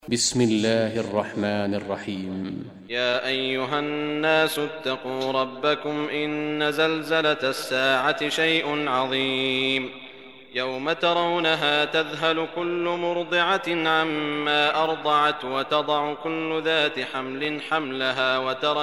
بسم الله الرحمن الرحيم. يا أيها الناس اتقوا ربكم إن زلزلة الساعة شيء عظيم يوم ترونها تذهل كل مرضعة عما أرضعت وتضع كل ذات حمل حملها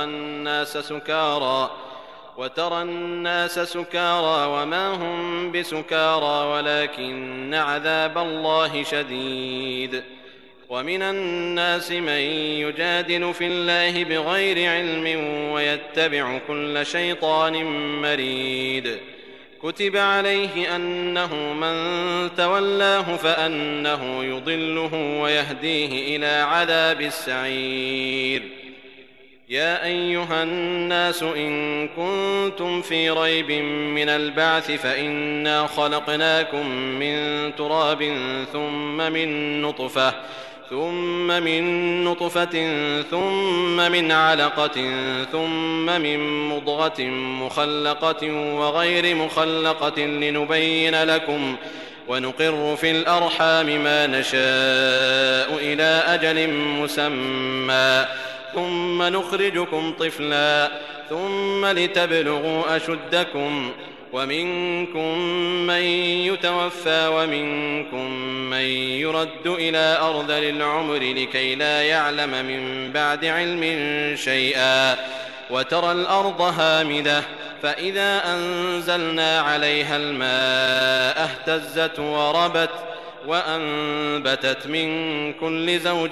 وترى الناس سكارى وما هم بسكارى ولكن عذاب الله شديد. ومن الناس من يجادل في الله بغير علم ويتبع كل شيطان مريد. كتب عليه أنه من تولاه فأنه يضله ويهديه إلى عذاب السعير. يا أيها الناس إن كنتم في ريب من البعث فإنا خلقناكم من تراب ثم من نطفة ثم من علقة ثم من مضغة مخلقة وغير مخلقة لنبين لكم ونقر في الأرحام ما نشاء إلى أجل مسمى ثم نخرجكم طفلا ثم لتبلغوا أشدكم ومنكم من يتوفى ومنكم من يرد إلى أرذل العمر لكي لا يعلم من بعد علم شيئا. وترى الأرض هامدة فإذا أنزلنا عليها الماء اهتزت وربت وأنبتت من كل زوج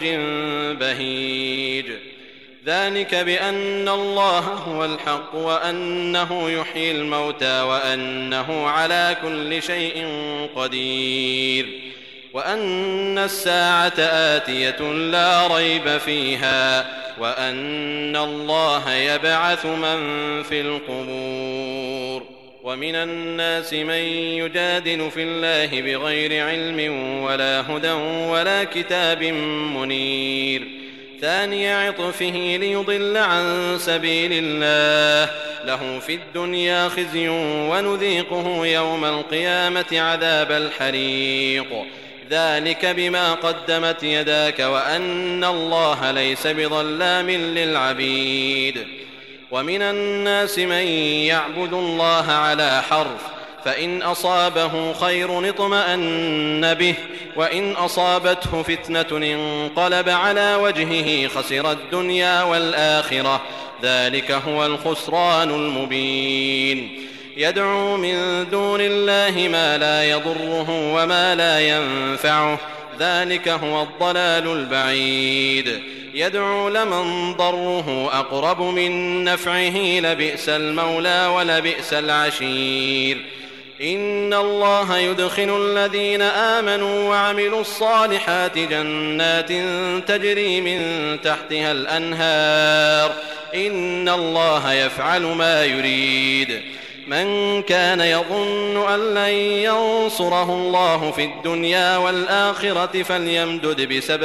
بهيج. ذلك بأن الله هو الحق وأنه يحيي الموتى وأنه على كل شيء قدير وأن الساعة آتية لا ريب فيها وأن الله يبعث من في القبور. ومن الناس من يجادل في الله بغير علم ولا هدى ولا كتاب منير. ثاني عطفه ليضل عن سبيل الله له في الدنيا خزي ونذيقه يوم القيامة عذاب الحريق. ذلك بما قدمت يداك وأن الله ليس بظلام للعبيد. ومن الناس من يعبد الله على حرف فإن أصابه خير اطمأن به وإن أصابته فتنة انقلب على وجهه خسر الدنيا والآخرة ذلك هو الخسران المبين. يدعو من دون الله ما لا يضره وما لا ينفعه ذلك هو الضلال البعيد. يدعو لمن ضره أقرب من نفعه لبئس المولى ولبئس العشير. إن الله يدخل الذين آمنوا وعملوا الصالحات جنات تجري من تحتها الأنهار إن الله يفعل ما يريد. من كان يظن أن لن ينصره الله في الدنيا والآخرة فليمدد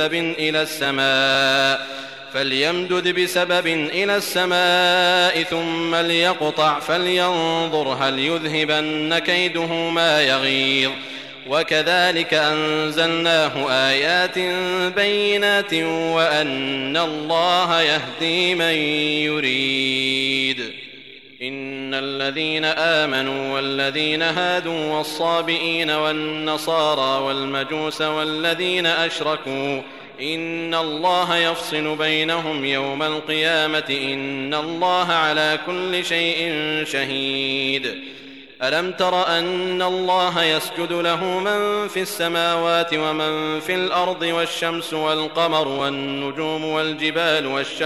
بسبب إلى السماء ثم ليقطع فلينظر هل يذهبن كيده ما يغيظ. وكذلك أنزلناه آيات بينات وأن الله يهدي من يريد. إن الذين آمنوا والذين هادوا والصابئين والنصارى والمجوس والذين أشركوا إن الله يفصل بينهم يوم القيامة إن الله على كل شيء شهيد. ألم تر أن الله يسجد له من في السماوات ومن في الأرض والشمس والقمر والنجوم والجبال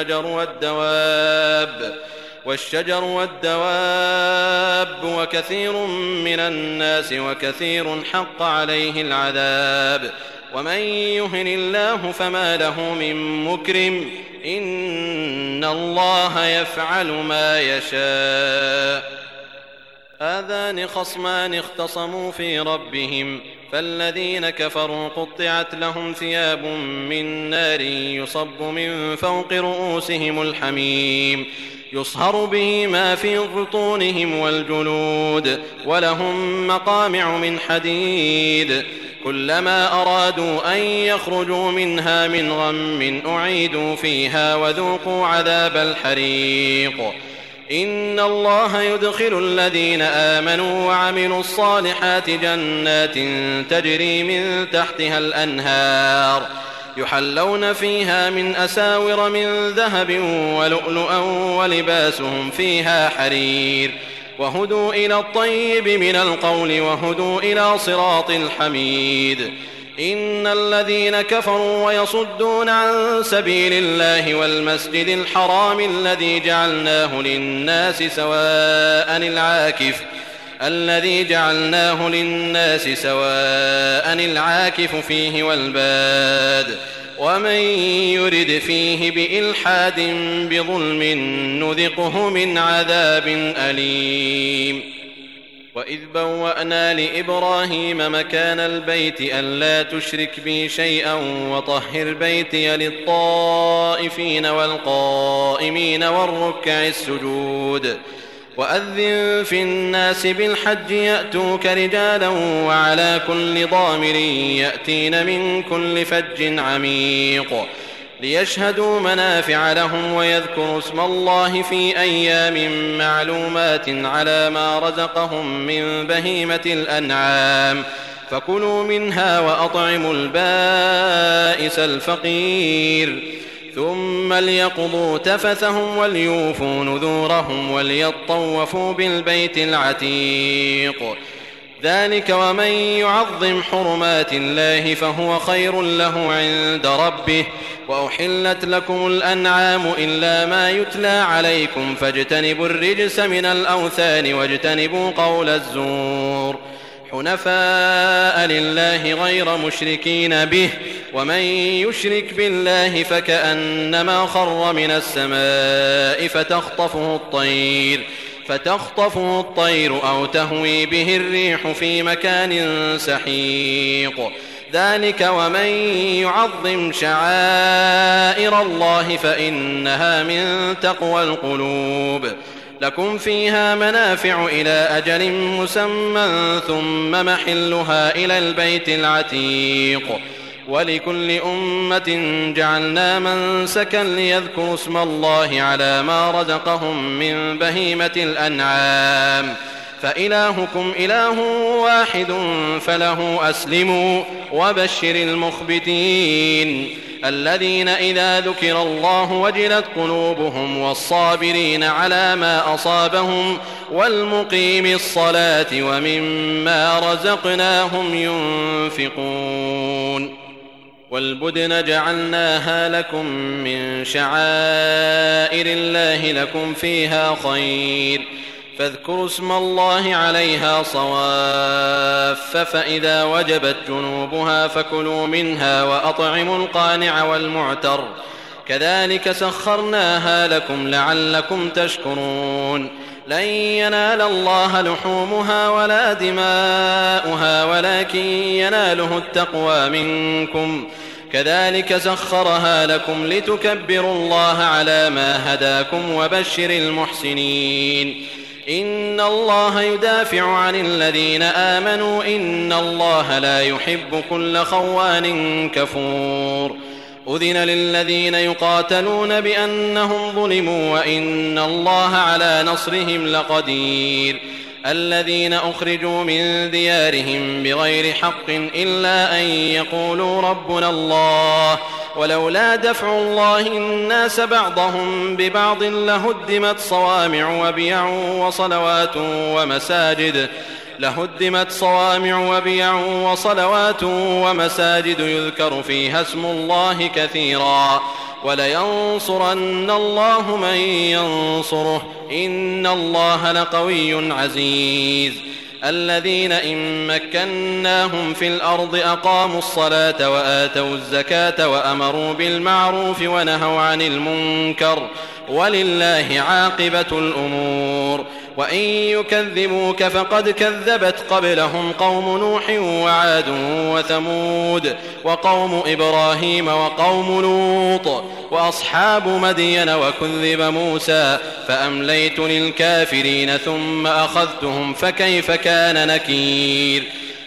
والشجر والدواب وكثير من الناس وكثير حق عليه العذاب. ومن يهن الله فما له من مكرم إن الله يفعل ما يشاء. هذان خصمان اختصموا في ربهم فالذين كفروا قطعت لهم ثياب من نار يصب من فوق رؤوسهم الحميم يصهر به ما في بطونهم والجلود ولهم مقامع من حديد كلما أرادوا أن يخرجوا منها من غم أعيدوا فيها وذوقوا عذاب الحريق. إن الله يدخل الذين آمنوا وعملوا الصالحات جنات تجري من تحتها الأنهار يحلون فيها من أساور من ذهب ولؤلؤا ولباسهم فيها حرير وهدوا إلى الطيب من القول وهدوا إلى صراط الحميد. إن الذين كفروا ويصدون عن سبيل الله والمسجد الحرام الذي جعلناه للناس سواء العاكف فيه والباد ومن يرد فيه بإلحاد بظلم نذقه من عذاب أليم. وإذ بوأنا لإبراهيم مكان البيت ألا تشرك بي شيئا وطهر بيتي للطائفين والقائمين والركع السجود. وأذن في الناس بالحج يأتوك رجالا وعلى كل ضامر يأتين من كل فج عميق ليشهدوا منافع لهم ويذكروا اسم الله في أيام معلومات على ما رزقهم من بهيمة الأنعام فكلوا منها وأطعموا البائس الفقير ثم ليقضوا تفثهم وليوفوا نذورهم وليطوفوا بالبيت العتيق. ذلك ومن يعظم حرمات الله فهو خير له عند ربه. وأحلت لكم الأنعام إلا ما يتلى عليكم فاجتنبوا الرجس من الأوثان واجتنبوا قول الزور حنفاء لله غير مشركين به ومن يشرك بالله فكأنما خر من السماء فتخطفه الطير أو تهوي به الريح في مكان سحيق. ذلك ومن يعظم شعائر الله فإنها من تقوى القلوب. لكم فيها منافع إلى أجل مسمى ثم محلها إلى البيت العتيق. ولكل أمة جعلنا منسكا ليذكروا اسم الله على ما رزقهم من بهيمة الأنعام فإلهكم إله واحد فله أسلموا وبشر المخبتين الذين إذا ذكر الله وجلت قلوبهم والصابرين على ما أصابهم والمقيم الصلاة وممما رزقناهم ينفقون. والبدن جعلناها لكم من شعائر الله لكم فيها خير فاذكروا اسم الله عليها صواف فإذا وجبت جنوبها فكلوا منها وأطعموا القانع والمعتر كذلك سخرناها لكم لعلكم تشكرون. لن ينال الله لحومها ولا دماؤها ولكن يناله التقوى منكم كذلك سخرها لكم لتكبروا الله على ما هداكم وبشر المحسنين. إن الله يدافع عن الذين آمنوا إن الله لا يحب كل خوان كفور. أذن للذين يقاتلون بأنهم ظلموا وإن الله على نصرهم لقدير. الذين أخرجوا من ديارهم بغير حق إلا أن يقولوا ربنا الله ولولا دفع الله الناس بعضهم ببعض لهدمت صوامع وبيع وصلوات ومساجد يذكر فيها اسم الله كثيرا ولينصرن الله من ينصره إن الله لقوي عزيز. الذين إن مكناهم في الأرض أقاموا الصلاة وآتوا الزكاة وأمروا بالمعروف ونهوا عن المنكر ولله عاقبة الأمور. وإن يكذبوك فقد كذبت قبلهم قوم نوح وعاد وثمود وقوم إبراهيم وقوم لوط وأصحاب مدين وكذب موسى فأمليت للكافرين ثم أخذتهم فكيف كان نكير.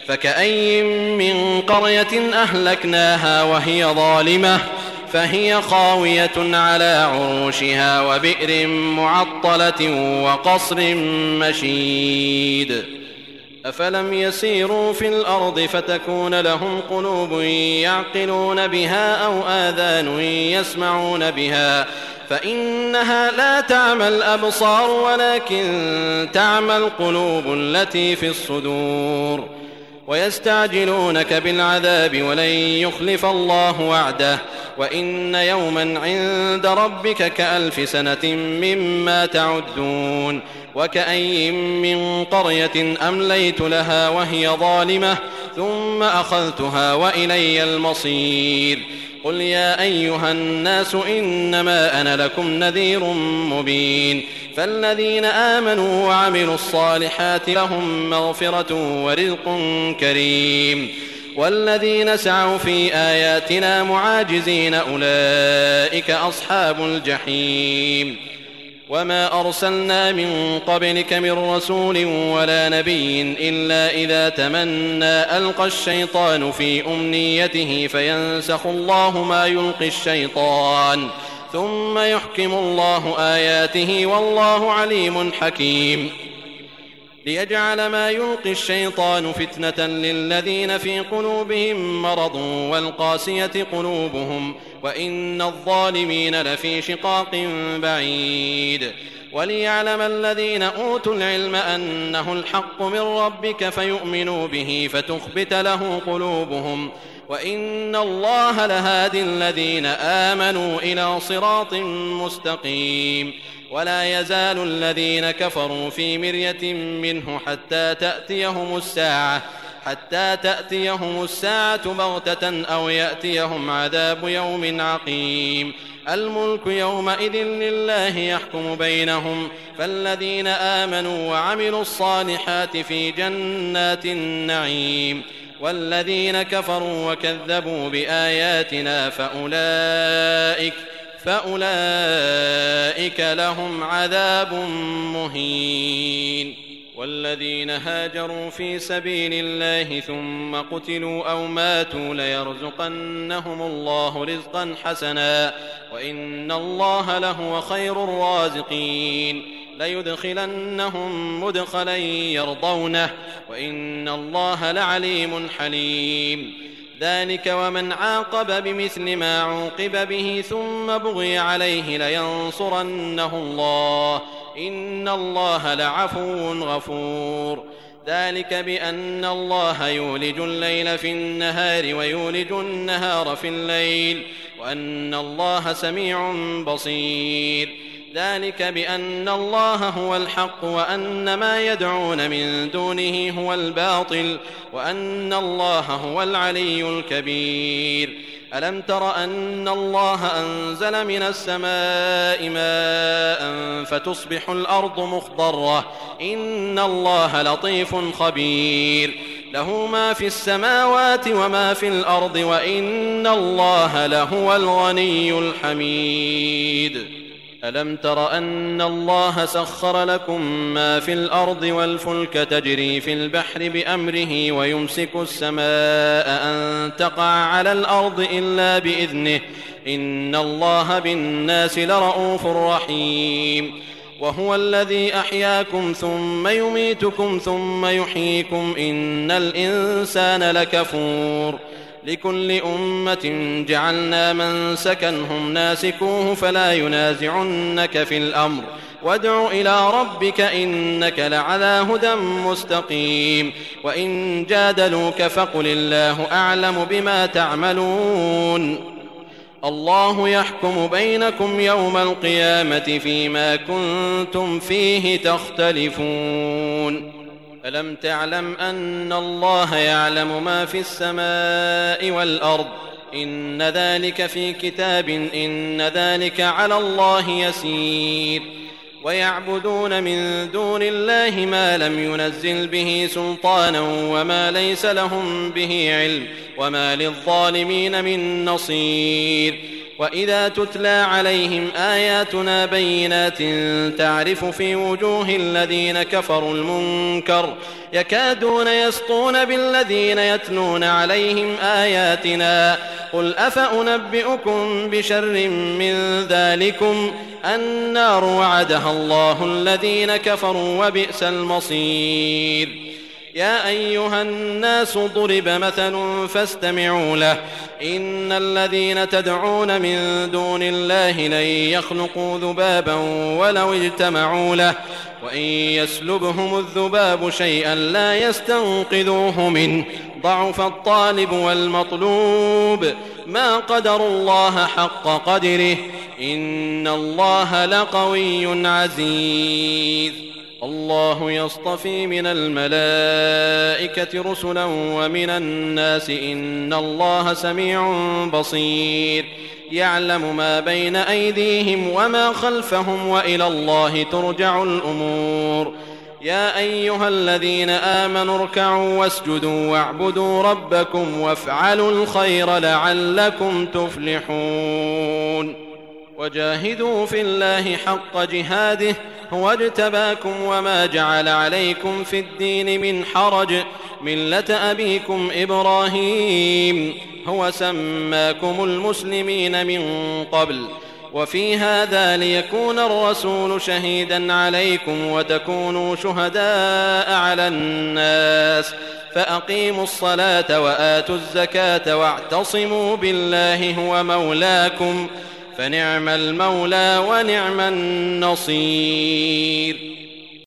فكأي من قرية أهلكناها وهي ظالمة فهي خاوية على عروشها وبئر معطلة وقصر مشيد أفلم يسيروا في الأرض فتكون لهم قلوب يعقلون بها أو آذان يسمعون بها فإنها لا تعمى الأبصار ولكن تعمى القلوب التي في الصدور ويستعجلونك بالعذاب ولن يخلف الله وعده وإن يوما عند ربك كألف سنة مما تعدون وكأي من قرية أمليت لها وهي ظالمة ثم أخذتها وإلي المصير قل يا أيها الناس إنما أنا لكم نذير مبين فالذين آمنوا وعملوا الصالحات لهم مغفرة ورزق كريم والذين سعوا في آياتنا معاجزين أولئك أصحاب الجحيم وما أرسلنا من قبلك من رسول ولا نبي إلا إذا تمنى ألقى الشيطان في أمنيته فينسخ الله ما يلقي الشيطان ثم يحكم الله آياته والله عليم حكيم ليجعل ما يلقي الشيطان فتنة للذين في قلوبهم مرض والقاسية قلوبهم وإن الظالمين لفي شقاق بعيد وليعلم الذين أوتوا العلم أنه الحق من ربك فيؤمنوا به فتخبت له قلوبهم وإن الله لهادي الذين آمنوا إلى صراط مستقيم ولا يزال الذين كفروا في مرية منه حتى تأتيهم الساعة بغتة أو يأتيهم عذاب يوم عقيم الملك يومئذ لله يحكم بينهم فالذين آمنوا وعملوا الصالحات في جنات النعيم والذين كفروا وكذبوا بآياتنا فأولئك لهم عذاب مهين والذين هاجروا في سبيل الله ثم قتلوا أو ماتوا ليرزقنهم الله رزقا حسنا وإن الله لهو خير الرازقين ليدخلنهم مدخلا يرضونه وإن الله لعليم حليم ذلك ومن عاقب بمثل ما عوقب به ثم بغي عليه لينصرنه الله إن الله لعفو غفور ذلك بأن الله يولج الليل في النهار ويولج النهار في الليل وأن الله سميع بصير ذلك بأن الله هو الحق وأن ما يدعون من دونه هو الباطل وأن الله هو العلي الكبير ألم تر أن الله أنزل من السماء ماء فتصبح الأرض مخضرة إن الله لطيف خبير له ما في السماوات وما في الأرض وإن الله لهو الغني الحميد ألم تر أن الله سخر لكم ما في الأرض والفلك تجري في البحر بأمره ويمسك السماء أن تقع على الأرض إلا بإذنه إن الله بالناس لرؤوف رحيم وهو الذي أحياكم ثم يميتكم ثم يحييكم إن الإنسان لكفور لكل أمة جعلنا منسكا هم ناسكوه فلا ينازعنك في الأمر وادع إلى ربك إنك لعلى هدى مستقيم وإن جادلوك فقل الله أعلم بما تعملون الله يحكم بينكم يوم القيامة فيما كنتم فيه تختلفون ألم تعلم أن الله يعلم ما في السماء والأرض إن ذلك في كتاب إن ذلك على الله يسير ويعبدون من دون الله ما لم ينزل به سلطانا وما ليس لهم به علم وما للظالمين من نصير وإذا تتلى عليهم آياتنا بينات تعرف في وجوه الذين كفروا المنكر يكادون يسطون بالذين يتلون عليهم آياتنا قل أفأنبئكم بشر من ذلكم النار وعدها الله الذين كفروا وبئس المصير. يا أيها الناس ضرب مثل فاستمعوا له إن الذين تدعون من دون الله لن يخلقوا ذبابا ولو اجتمعوا له وإن يسلبهم الذباب شيئا لا يستنقذوه منه ضعف الطالب والمطلوب ما قدروا الله حق قدره إن الله لقوي عزيز. الله يصطفي من الملائكة رسلا ومن الناس إن الله سميع بصير يعلم ما بين أيديهم وما خلفهم وإلى الله ترجع الأمور. يا أيها الذين آمنوا اركعوا واسجدوا واعبدوا ربكم وافعلوا الخير لعلكم تفلحون. وجاهدوا في الله حق جهاده هو اجتباكم وما جعل عليكم في الدين من حرج ملة أبيكم إبراهيم هو سماكم المسلمين من قبل وفي هذا ليكون الرسول شهيدا عليكم وتكونوا شهداء على الناس فأقيموا الصلاة وآتوا الزكاة واعتصموا بالله هو مولاكم فنعم المولى ونعم النصير.